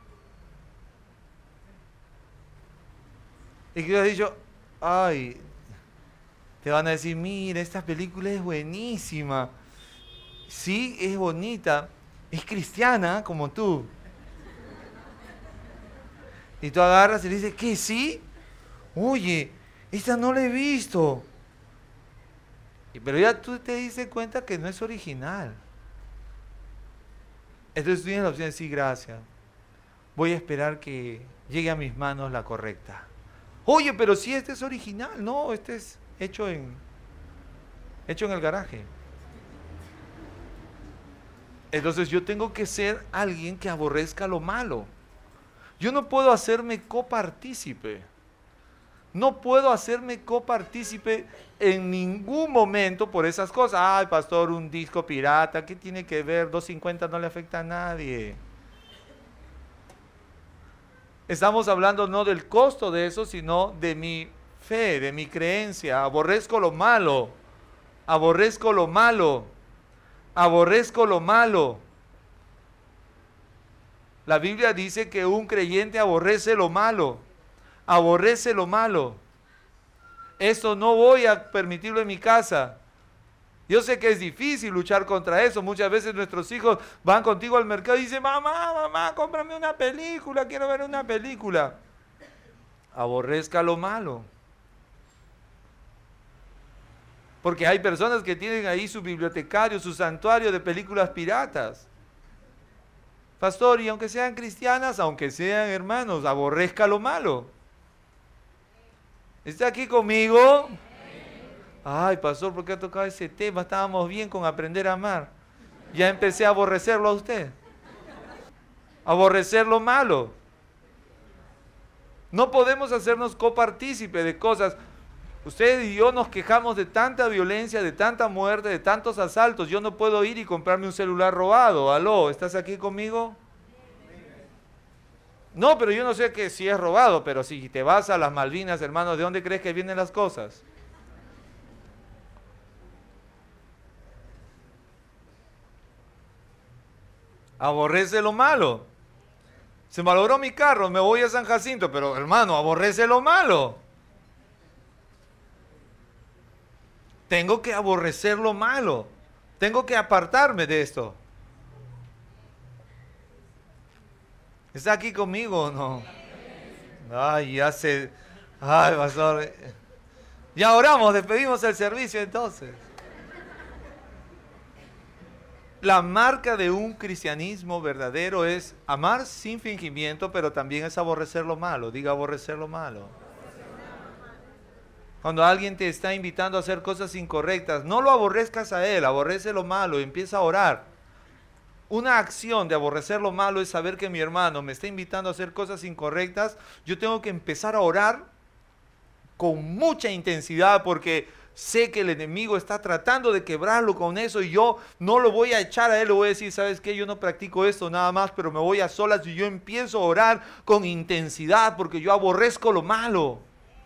Y que has dicho, ay, te van a decir, mira, esta película es buenísima. Sí, es bonita, es cristiana como tú. Y tú agarras y le dices, ¿qué? ¿Sí? Oye, esta no la he visto. Pero ya tú te diste cuenta que no es original. Entonces tú tienes la opción de decir, gracias. Voy a esperar que llegue a mis manos la correcta. Oye, pero si este es original. No, este es hecho en el garaje. Entonces yo tengo que ser alguien que aborrezca lo malo. Yo no puedo hacerme copartícipe. No puedo hacerme copartícipe en ningún momento por esas cosas. Ay, pastor, un disco pirata, ¿qué tiene que ver? 2.50 no le afecta a nadie. Estamos hablando no del costo de eso, sino de mi fe, de mi creencia. Aborrezco lo malo. Aborrezco lo malo. Aborrezco lo malo. La Biblia dice que un creyente aborrece lo malo. Aborrece lo malo. Esto no voy a permitirlo en mi casa. Yo sé que es difícil luchar contra eso. Muchas veces nuestros hijos van contigo al mercado y dicen, mamá, cómprame una película, quiero ver una película. Aborrezca lo malo. Porque hay personas que tienen ahí su bibliotecario, su santuario de películas piratas. Pastor, y aunque sean cristianas, aunque sean hermanos, aborrezca lo malo. ¿Está aquí conmigo? Ay, pastor, ¿por qué ha tocado ese tema? Estábamos bien con aprender a amar. Ya empecé a aborrecerlo a usted. Aborrecer lo malo. No podemos hacernos copartícipe de cosas. Usted y yo nos quejamos de tanta violencia, de tanta muerte, de tantos asaltos. Yo no puedo ir y comprarme un celular robado. Aló, ¿estás aquí conmigo? No, pero yo no sé que si es robado, pero si te vas a las Malvinas, hermano, ¿de dónde crees que vienen las cosas? Aborrece lo malo. Se malogró mi carro, me voy a San Jacinto, pero hermano, aborrece lo malo. Tengo que aborrecer lo malo. Tengo que apartarme de esto. ¿Está aquí conmigo o no? Ay, ya se... Ay, pastor. Ya oramos, despedimos el servicio entonces. La marca de un cristianismo verdadero es amar sin fingimiento, pero también es aborrecer lo malo. Diga aborrecer lo malo. Cuando alguien te está invitando a hacer cosas incorrectas, no lo aborrezcas a él, aborrece lo malo y empieza a orar. Una acción de aborrecer lo malo es saber que mi hermano me está invitando a hacer cosas incorrectas. Yo tengo que empezar a orar con mucha intensidad porque sé que el enemigo está tratando de quebrarlo con eso y yo no lo voy a echar a él, le voy a decir, ¿sabes qué? Yo no practico esto nada más, pero me voy a solas y yo empiezo a orar con intensidad porque yo aborrezco lo malo.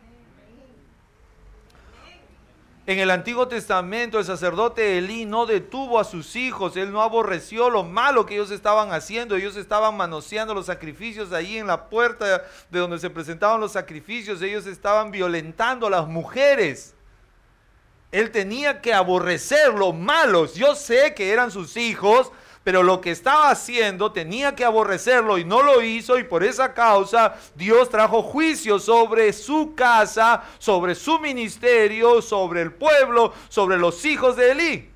En el Antiguo Testamento el sacerdote Elí no detuvo a sus hijos, él no aborreció lo malo que ellos estaban haciendo, ellos estaban manoseando los sacrificios ahí en la puerta de donde se presentaban los sacrificios, ellos estaban violentando a las mujeres. Él tenía que aborrecer lo malo. Yo sé que eran sus hijos, pero lo que estaba haciendo tenía que aborrecerlo y no lo hizo, y por esa causa Dios trajo juicio sobre su casa, sobre su ministerio, sobre el pueblo, sobre los hijos de Elí.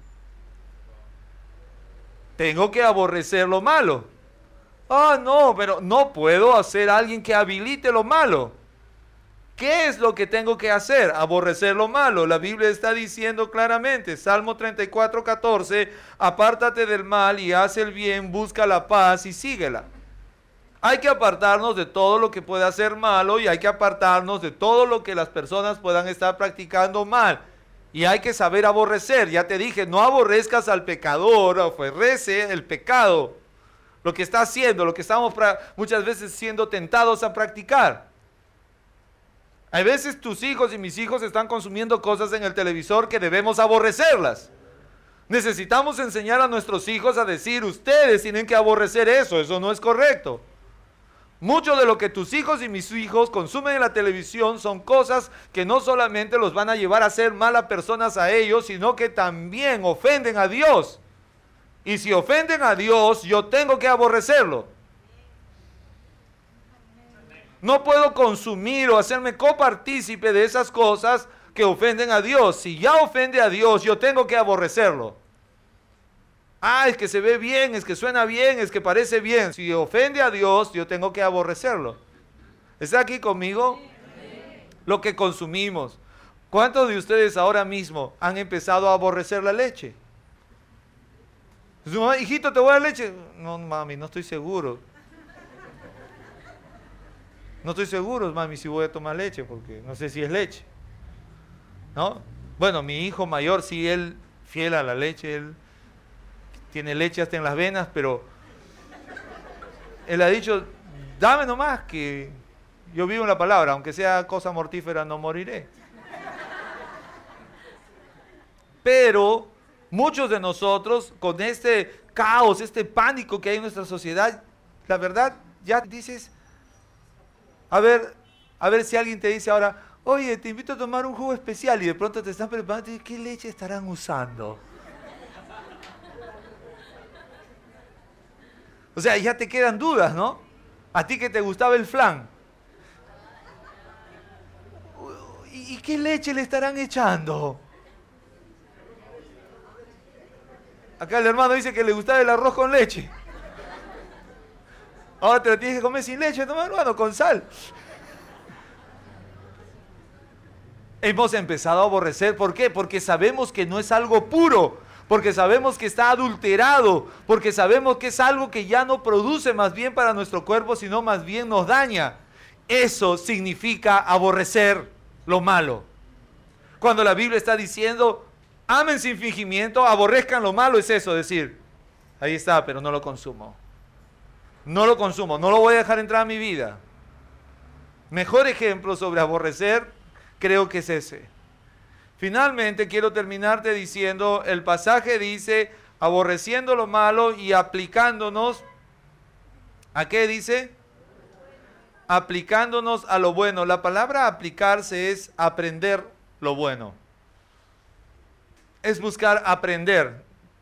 Tengo que aborrecer lo malo. Ah, no, pero no puedo hacer a alguien que habilite lo malo. ¿Qué es lo que tengo que hacer? Aborrecer lo malo. La Biblia está diciendo claramente, Salmo 34:14, apártate del mal y haz el bien, busca la paz y síguela. Hay que apartarnos de todo lo que pueda ser malo y hay que apartarnos de todo lo que las personas puedan estar practicando mal. Y hay que saber aborrecer. Ya te dije, no aborrezcas al pecador, aborrece el pecado. Lo que está haciendo, lo que estamos muchas veces siendo tentados a practicar. Hay veces tus hijos y mis hijos están consumiendo cosas en el televisor que debemos aborrecerlas. Necesitamos enseñar a nuestros hijos a decir, ustedes tienen que aborrecer eso no es correcto. Mucho de lo que tus hijos y mis hijos consumen en la televisión son cosas que no solamente los van a llevar a ser malas personas a ellos, sino que también ofenden a Dios. Y si ofenden a Dios, yo tengo que aborrecerlo. No puedo consumir o hacerme copartícipe de esas cosas que ofenden a Dios. Si ya ofende a Dios, yo tengo que aborrecerlo. Ah, es que se ve bien, es que suena bien, es que parece bien. Si ofende a Dios, yo tengo que aborrecerlo. ¿Está aquí conmigo? Lo que consumimos. ¿Cuántos de ustedes ahora mismo han empezado a aborrecer la leche? Hijito, ¿te voy a dar leche? No, mami, no estoy seguro. No estoy seguro, mami, si voy a tomar leche, porque no sé si es leche. ¿No? Bueno, mi hijo mayor, sí, él fiel a la leche, él tiene leche hasta en las venas, pero él ha dicho, dame nomás, que yo vivo en la palabra, aunque sea cosa mortífera, no moriré. Pero muchos de nosotros, con este caos, este pánico que hay en nuestra sociedad, la verdad, ya dices, a ver si alguien te dice ahora, oye, te invito a tomar un jugo especial, y de pronto te están preparando, ¿qué leche estarán usando? O sea, ya te quedan dudas, ¿no? A ti que te gustaba el flan. ¿Y qué leche le estarán echando? Acá el hermano dice que le gustaba el arroz con leche. Ahora te lo tienes que comer sin leche, no, hermano, con sal. Hemos empezado a aborrecer, ¿por qué? Porque sabemos que no es algo puro, porque sabemos que está adulterado, porque sabemos que es algo que ya no produce más bien para nuestro cuerpo, sino más bien nos daña. Eso significa aborrecer lo malo. Cuando la Biblia está diciendo, amen sin fingimiento, aborrezcan lo malo, es eso, decir, ahí está, pero no lo consumo. No lo consumo, no lo voy a dejar entrar a mi vida. Mejor ejemplo sobre aborrecer, creo que es ese. Finalmente, quiero terminarte diciendo, el pasaje dice, aborreciendo lo malo y aplicándonos, ¿a qué dice? aplicándonos a lo bueno. La palabra aplicarse es aprender lo bueno. Es buscar aprender.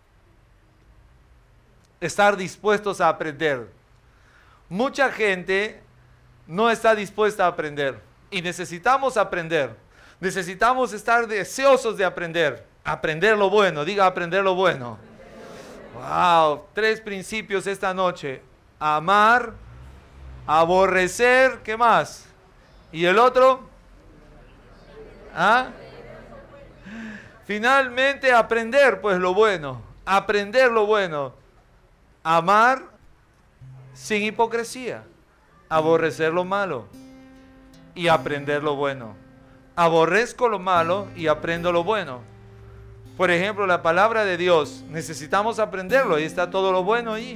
Estar dispuestos a aprender. Mucha gente no está dispuesta a aprender. Y necesitamos aprender. Necesitamos estar deseosos de aprender. Aprender lo bueno. Diga aprender lo bueno. Wow. 3 principios esta noche. Amar, aborrecer, ¿qué más? ¿Y el otro? ¿Ah? Finalmente aprender pues lo bueno. Aprender lo bueno. Amar sin hipocresía. Aborrecer lo malo y aprender lo bueno. Aborrezco lo malo y aprendo lo bueno. Por ejemplo, la palabra de Dios, necesitamos aprenderlo, ahí está todo lo bueno ahí.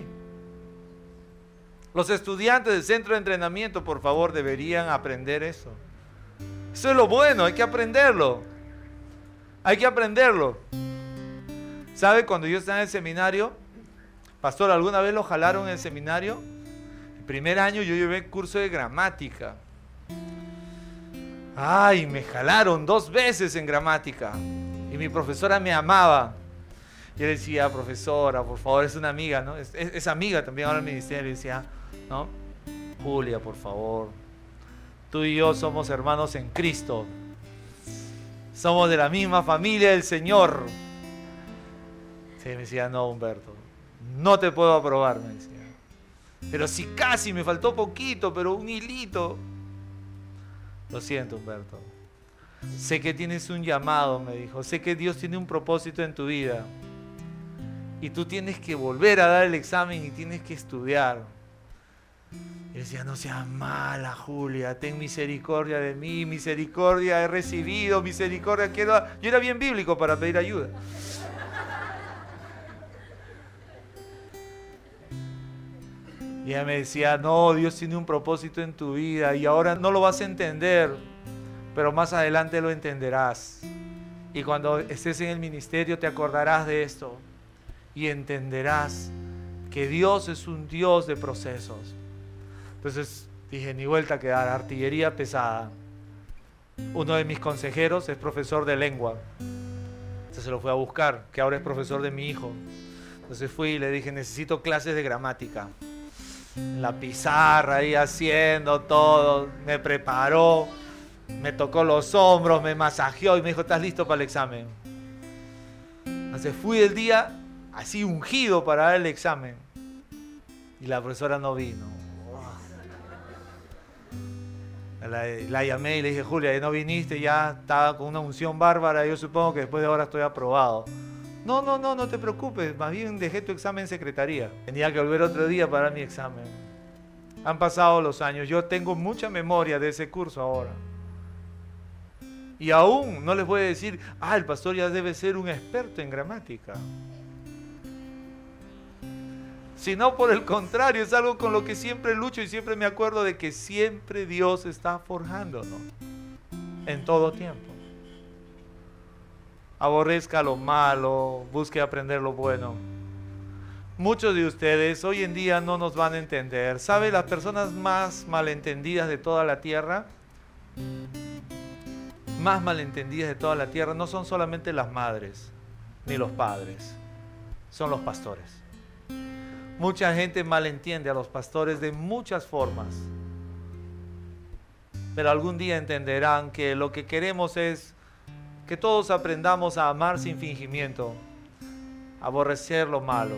Los estudiantes del centro de entrenamiento, por favor, deberían aprender eso. Eso es lo bueno, hay que aprenderlo. Hay que aprenderlo. ¿Sabe? Cuando yo estaba en el seminario, pastor, ¿alguna vez lo jalaron en el seminario? El primer año yo llevé curso de gramática. Ay, me jalaron 2 veces en gramática. Y mi profesora me amaba. Yo le decía, profesora, por favor, es una amiga, ¿no? Es amiga también ahora en el ministerio. Le decía, ¿no? Julia, por favor. Tú y yo somos hermanos en Cristo. Somos de la misma familia del Señor. Sí, me decía, no, Humberto, no te puedo aprobar, me decía. Pero si casi me faltó poquito, pero un hilito. Lo siento, Humberto. Sé que tienes un llamado, me dijo. Sé que Dios tiene un propósito en tu vida. Y tú tienes que volver a dar el examen y tienes que estudiar. Y decía, no seas mala, Julia, ten misericordia de mí, misericordia he recibido, misericordia quiero. Yo era bien bíblico para pedir ayuda. Y ella me decía, no, Dios tiene un propósito en tu vida y ahora no lo vas a entender, pero más adelante lo entenderás. Y cuando estés en el ministerio te acordarás de esto y entenderás que Dios es un Dios de procesos. Entonces dije, ni vuelta que dar, artillería pesada. Uno de mis consejeros es profesor de lengua. Entonces se lo fui a buscar, que ahora es profesor de mi hijo. Entonces fui y le dije, necesito clases de gramática. En la pizarra ahí haciendo todo, me preparó, me tocó los hombros, me masajeó y me dijo, ¿estás listo para el examen? Entonces fui el día así ungido para dar el examen y la profesora no vino. La llamé y le dije, Julia, no viniste, ya estaba con una unción bárbara, yo supongo que después de ahora estoy aprobado. No te preocupes, más bien dejé tu examen en secretaría. Tenía que volver otro día para dar mi examen. Han pasado los años, yo tengo mucha memoria de ese curso ahora. Y aún no les voy a decir, el pastor ya debe ser un experto en gramática. Sino por el contrario, es algo con lo que siempre lucho y siempre me acuerdo de que siempre Dios está forjándonos en todo tiempo. Aborrezca lo malo, busque aprender lo bueno. Muchos de ustedes hoy en día no nos van a entender. ¿Sabe? Las personas más malentendidas de toda la tierra, no son solamente las madres ni los padres, son los pastores. Mucha gente malentiende a los pastores de muchas formas. Pero algún día entenderán que lo que queremos es que todos aprendamos a amar sin fingimiento, aborrecer lo malo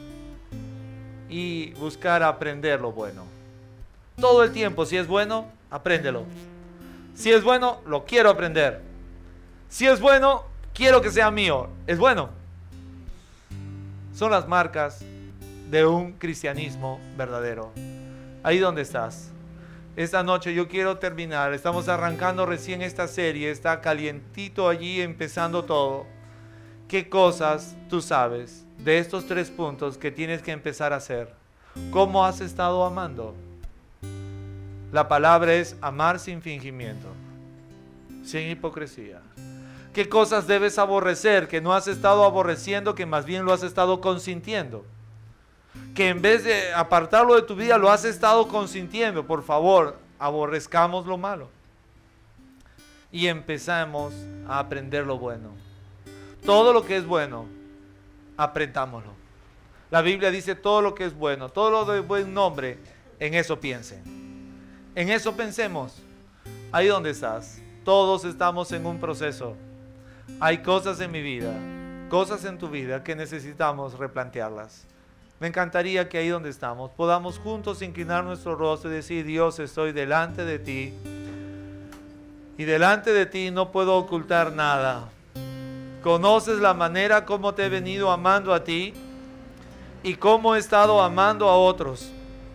y buscar aprender lo bueno. Todo el tiempo, si es bueno, apréndelo. Si es bueno, lo quiero aprender. Si es bueno, quiero que sea mío. Es bueno. Son las marcas de un cristianismo verdadero. Ahí donde estás. Esta noche yo quiero terminar. Estamos arrancando recién esta serie. Está calientito allí empezando todo. ¿Qué cosas tú sabes de estos 3 puntos que tienes que empezar a hacer? ¿Cómo has estado amando? La palabra es amar sin fingimiento, sin hipocresía. ¿Qué cosas debes aborrecer que no has estado aborreciendo, que más bien lo has estado consintiendo? Que en vez de apartarlo de tu vida lo has estado consintiendo. Por favor, aborrezcamos lo malo y empezamos a aprender lo bueno. Todo lo que es bueno, aprendámoslo. La Biblia dice todo lo que es bueno, todo lo de buen nombre, en eso piensen. En eso pensemos. Ahí donde estás, todos estamos en un proceso. Hay cosas en mi vida, cosas en tu vida que necesitamos replantearlas. Me encantaría que ahí donde estamos podamos juntos inclinar nuestro rostro y decir: Dios, estoy delante de ti. Y delante de ti no puedo ocultar nada. Conoces la manera como te he venido amando a ti y cómo he estado amando a otros.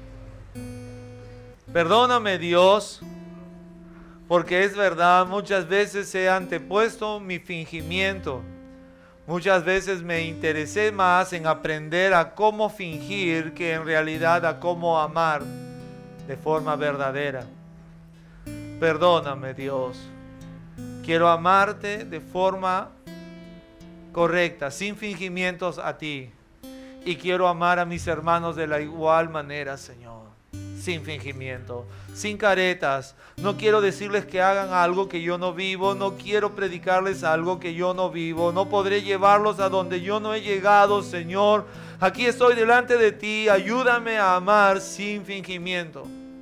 Perdóname, Dios, porque es verdad, muchas veces he antepuesto mi fingimiento. Muchas veces me interesé más en aprender a cómo fingir que en realidad a cómo amar de forma verdadera. Perdóname, Dios. Quiero amarte de forma correcta, sin fingimientos a ti. Y quiero amar a mis hermanos de la igual manera, Señor. Sin fingimiento, sin caretas. No quiero decirles que hagan algo que yo no vivo. No quiero predicarles algo que yo no vivo. No podré llevarlos a donde yo no he llegado, Señor. Aquí estoy delante de ti. Ayúdame a amar sin fingimiento.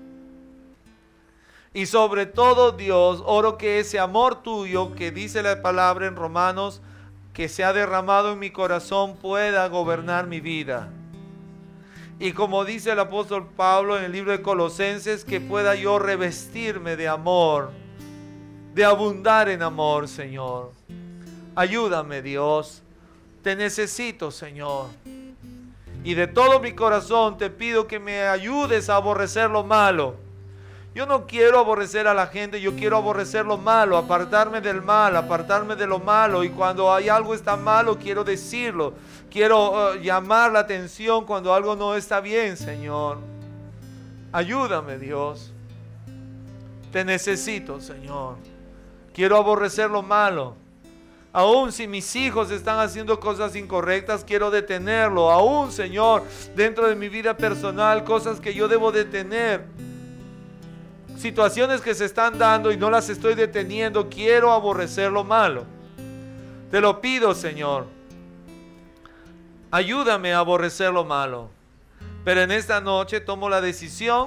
Y sobre todo, Dios, oro que ese amor tuyo que dice la palabra en Romanos, que se ha derramado en mi corazón, pueda gobernar mi vida. Y como dice el apóstol Pablo en el libro de Colosenses, que pueda yo revestirme de amor, de abundar en amor, Señor. Ayúdame, Dios. Te necesito, Señor. Y de todo mi corazón te pido que me ayudes a aborrecer lo malo. Yo no quiero aborrecer a la gente, yo quiero aborrecer lo malo, apartarme del mal, apartarme de lo malo. Y cuando hay algo está malo, quiero decirlo. Quiero llamar la atención cuando algo no está bien, Señor. Ayúdame, Dios. Te necesito, Señor. Quiero aborrecer lo malo. Aún si mis hijos están haciendo cosas incorrectas, quiero detenerlo. Aún, Señor, dentro de mi vida personal, cosas que yo debo detener. Situaciones que se están dando y no las estoy deteniendo, quiero aborrecer lo malo. Te lo pido, Señor. Ayúdame a aborrecer lo malo. Pero en esta noche tomo la decisión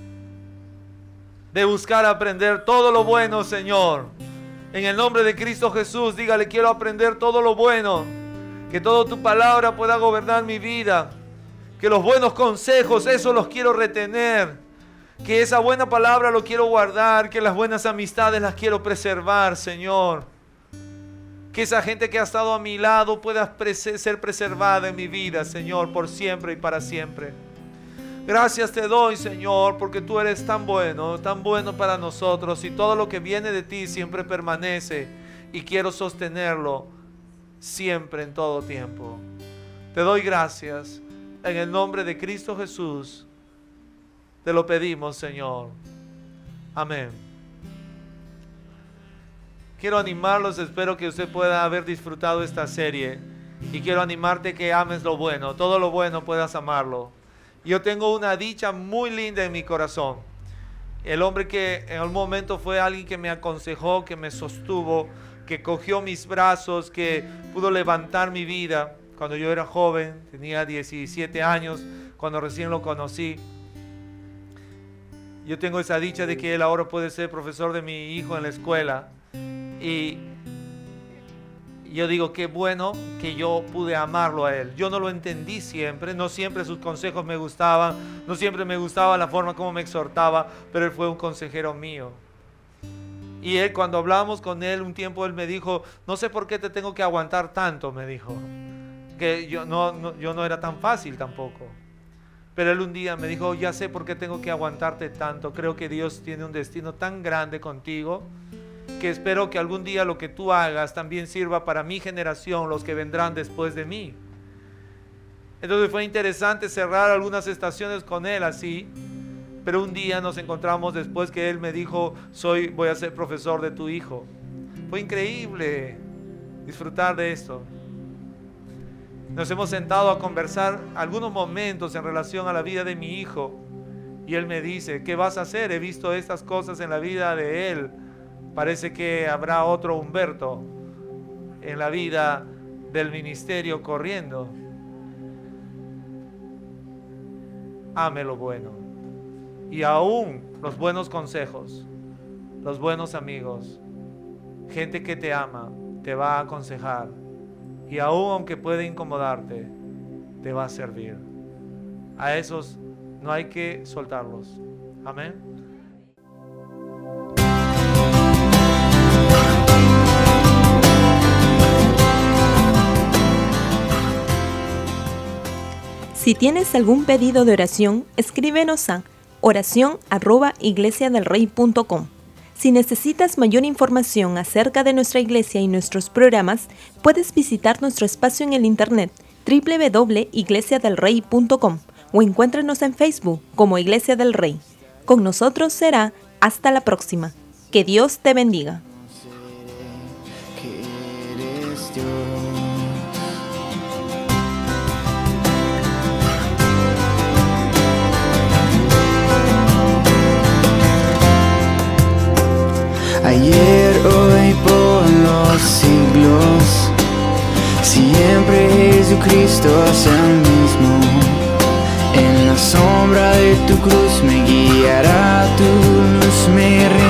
de buscar aprender todo lo bueno, Señor. En el nombre de Cristo Jesús, dígale: quiero aprender todo lo bueno. Que toda tu palabra pueda gobernar mi vida. Que los buenos consejos, eso los quiero retener. Que esa buena palabra lo quiero guardar. Que las buenas amistades las quiero preservar, Señor. Que esa gente que ha estado a mi lado pueda ser preservada en mi vida, Señor, por siempre y para siempre. Gracias te doy, Señor, porque tú eres tan bueno para nosotros. Y todo lo que viene de ti siempre permanece. Y quiero sostenerlo siempre, en todo tiempo. Te doy gracias. En el nombre de Cristo Jesús. Te lo pedimos, Señor. Amén. Quiero animarlos, espero que usted pueda haber disfrutado esta serie. Y quiero animarte que ames lo bueno, todo lo bueno puedas amarlo. Yo tengo una dicha muy linda en mi corazón. El hombre que en un momento fue alguien que me aconsejó, que me sostuvo, que cogió mis brazos, que pudo levantar mi vida. Cuando yo era joven, tenía 17 años, cuando recién lo conocí. Yo tengo esa dicha de que él ahora puede ser profesor de mi hijo en la escuela. Y yo digo, qué bueno que yo pude amarlo a él. Yo no lo entendí siempre, no siempre sus consejos me gustaban, no siempre me gustaba la forma como me exhortaba, pero él fue un consejero mío. Y él, cuando hablamos con él un tiempo, él me dijo: no sé por qué te tengo que aguantar tanto, me dijo. Que yo no era tan fácil tampoco. Pero él un día me dijo: ya sé por qué tengo que aguantarte tanto. Creo que Dios tiene un destino tan grande contigo, que espero que algún día lo que tú hagas también sirva para mi generación, los que vendrán después de mí. Entonces fue interesante cerrar algunas estaciones con él así. Pero un día nos encontramos después que él me dijo: voy a ser profesor de tu hijo. Fue increíble disfrutar de esto. Nos hemos sentado a conversar algunos momentos en relación a la vida de mi hijo. Y él me dice, ¿qué vas a hacer? He visto estas cosas en la vida de él. Parece que habrá otro Humberto en la vida del ministerio corriendo. Ame lo bueno. Y aún los buenos consejos, los buenos amigos, gente que te ama, te va a aconsejar. Y aún aunque puede incomodarte, te va a servir. A esos no hay que soltarlos. Amén. Si tienes algún pedido de oración, escríbenos a oración@iglesiadelrey.com. Si necesitas mayor información acerca de nuestra iglesia y nuestros programas, puedes visitar nuestro espacio en el internet www.iglesiadelrey.com o encuéntranos en Facebook como Iglesia del Rey. Con nosotros será hasta la próxima. Que Dios te bendiga. Ayer, hoy, por los siglos, siempre Jesucristo es el mismo. En la sombra de tu cruz me guiará, tu luz me